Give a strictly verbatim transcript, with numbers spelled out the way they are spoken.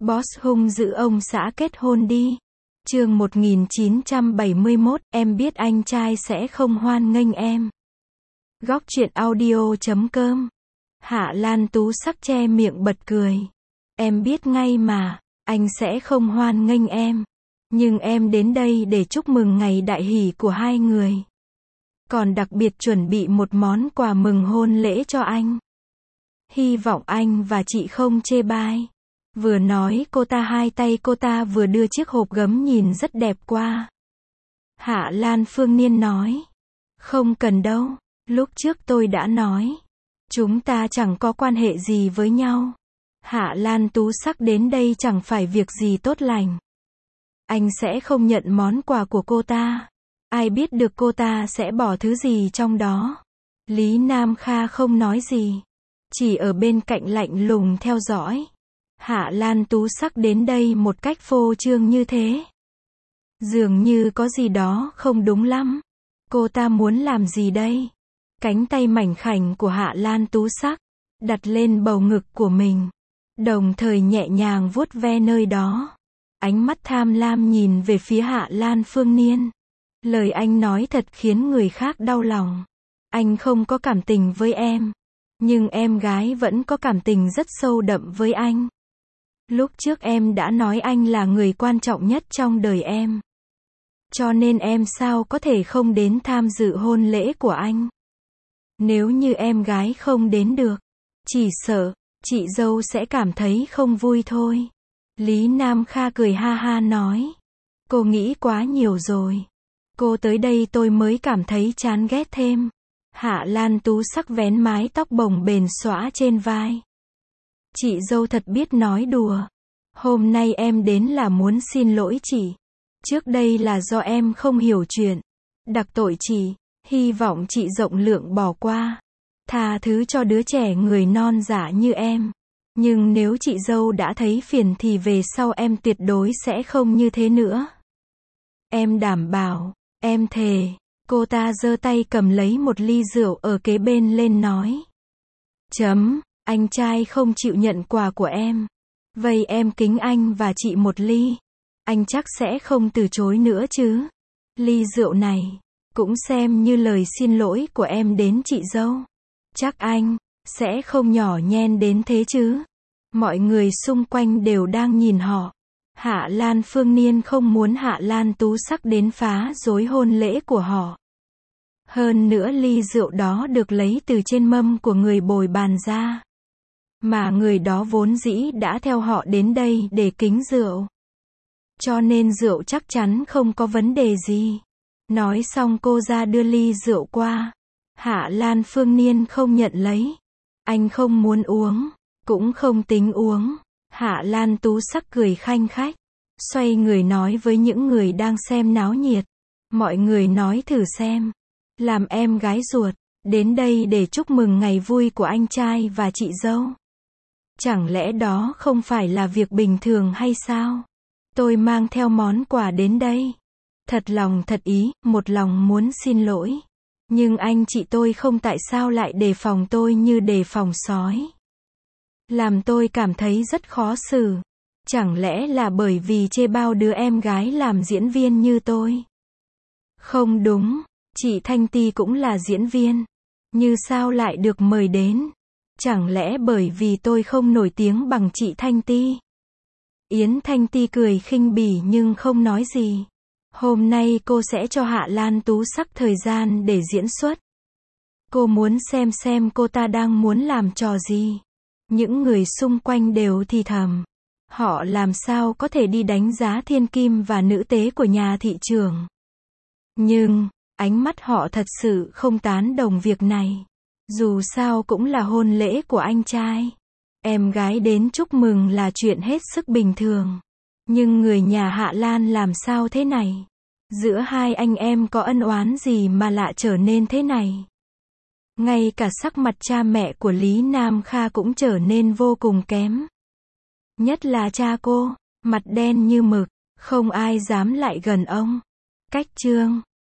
Boss hung dữ ông xã kết hôn đi. Chương một nghìn chín trăm bảy mươi mốt, em biết anh trai sẽ không hoan nghênh em. Góc truyện audio chấm com. Hạ Lan Tú Sắc che miệng bật cười. Em biết ngay mà, anh sẽ không hoan nghênh em. Nhưng em đến đây để chúc mừng ngày đại hỷ của hai người. Còn đặc biệt chuẩn bị một món quà mừng hôn lễ cho anh. Hy vọng anh và chị không chê bai. Vừa nói cô ta hai tay cô ta vừa đưa chiếc hộp gấm nhìn rất đẹp qua. Hạ Lan Phương Niên nói. Không cần đâu, lúc trước tôi đã nói. Chúng ta chẳng có quan hệ gì với nhau. Hạ Lan Tú Sắc đến đây chẳng phải việc gì tốt lành. Anh sẽ không nhận món quà của cô ta. Ai biết được cô ta sẽ bỏ thứ gì trong đó. Lý Nam Kha không nói gì. Chỉ ở bên cạnh lạnh lùng theo dõi. Hạ Lan Tú Sắc đến đây một cách phô trương như thế. Dường như có gì đó không đúng lắm. Cô ta muốn làm gì đây? Cánh tay mảnh khảnh của Hạ Lan Tú Sắc đặt lên bầu ngực của mình. Đồng thời nhẹ nhàng vuốt ve nơi đó. Ánh mắt tham lam nhìn về phía Hạ Lan Phương Niên. Lời anh nói thật khiến người khác đau lòng. Anh không có cảm tình với em. Nhưng em gái vẫn có cảm tình rất sâu đậm với anh. Lúc trước em đã nói anh là người quan trọng nhất trong đời em. Cho nên em sao có thể không đến tham dự hôn lễ của anh. Nếu như em gái không đến được, chỉ sợ, chị dâu sẽ cảm thấy không vui thôi. Lý Nam Kha cười ha ha nói. Cô nghĩ quá nhiều rồi. Cô tới đây tôi mới cảm thấy chán ghét thêm. Hạ Lan Tú Sắc vén mái tóc bồng bềnh xõa trên vai. Chị dâu thật biết nói đùa. Hôm nay em đến là muốn xin lỗi chị. Trước đây là do em không hiểu chuyện. Đặc tội chị. Hy vọng chị rộng lượng bỏ qua. Tha thứ cho đứa trẻ người non dạ như em. Nhưng nếu chị dâu đã thấy phiền thì về sau em tuyệt đối sẽ không như thế nữa. Em đảm bảo, em thề. Cô ta giơ tay cầm lấy một ly rượu ở kế bên lên nói. Chấm, anh trai không chịu nhận quà của em. Vậy em kính anh và chị một ly. Anh chắc sẽ không từ chối nữa chứ. Ly rượu này cũng xem như lời xin lỗi của em đến chị dâu. Chắc anh sẽ không nhỏ nhen đến thế chứ. Mọi người xung quanh đều đang nhìn họ. Hạ Lan Phương Niên không muốn Hạ Lan Tú Sắc đến phá rối hôn lễ của họ. Hơn nữa ly rượu đó được lấy từ trên mâm của người bồi bàn ra. Mà người đó vốn dĩ đã theo họ đến đây để kính rượu. Cho nên rượu chắc chắn không có vấn đề gì. Nói xong cô ra đưa ly rượu qua. Hạ Lan Phương Niên không nhận lấy. Anh không muốn uống, cũng không tính uống. Hạ Lan Tú Sắc cười khanh khách. Xoay người nói với những người đang xem náo nhiệt. Mọi người nói thử xem. Làm em gái ruột, đến đây để chúc mừng ngày vui của anh trai và chị dâu. Chẳng lẽ đó không phải là việc bình thường hay sao? Tôi mang theo món quà đến đây. Thật lòng thật ý, một lòng muốn xin lỗi. Nhưng anh chị tôi không tại sao lại đề phòng tôi như đề phòng sói. Làm tôi cảm thấy rất khó xử. Chẳng lẽ là bởi vì chê bao đứa em gái làm diễn viên như tôi? Không đúng, chị Thanh Ti cũng là diễn viên. Như sao lại được mời đến? Chẳng lẽ bởi vì tôi không nổi tiếng bằng chị Thanh Ti? Yến Thanh Ti cười khinh bỉ nhưng không nói gì. Hôm nay cô sẽ cho Hạ Lan Tú Sắc thời gian để diễn xuất. Cô muốn xem xem cô ta đang muốn làm trò gì. Những người xung quanh đều thì thầm. Họ làm sao có thể đi đánh giá thiên kim và nữ tế của nhà thị trường. Nhưng, ánh mắt họ thật sự không tán đồng việc này. Dù sao cũng là hôn lễ của anh trai. Em gái đến chúc mừng là chuyện hết sức bình thường. Nhưng người nhà Hạ Lan làm sao thế này? Giữa hai anh em có ân oán gì mà lạ trở nên thế này? Ngay cả sắc mặt cha mẹ của Lý Nam Kha cũng trở nên vô cùng kém. Nhất là cha cô, mặt đen như mực, không ai dám lại gần ông. Cách chương